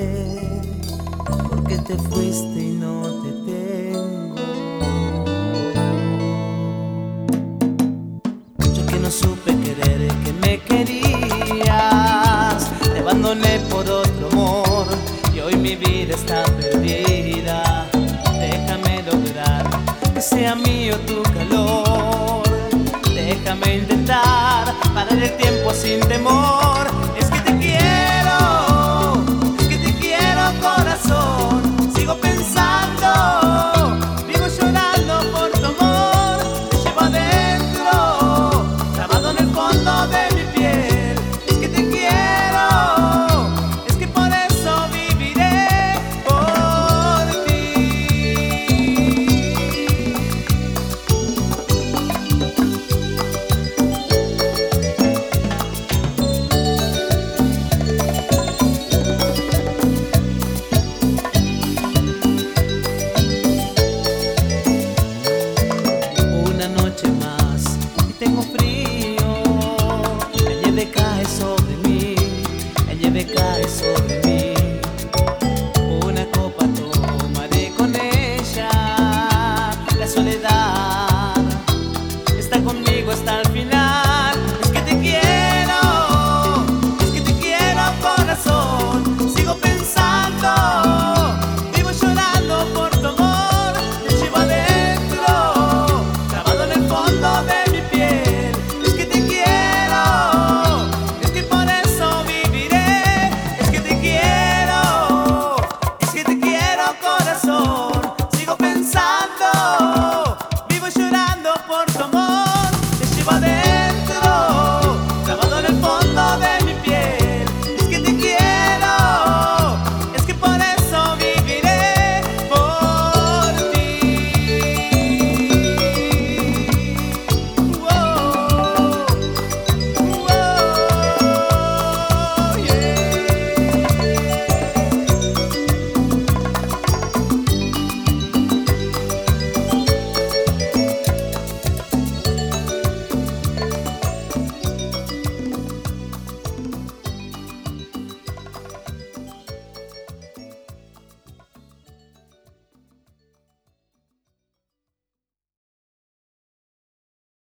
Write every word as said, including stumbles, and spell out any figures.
querer, porque te fuiste y no te tengo. Yo que no supe querer, que me querías, te abandoné por otro amor y hoy mi vida está perdida. Déjame lograr que sea mío tu calor, déjame intentar parar el tiempo sin temor.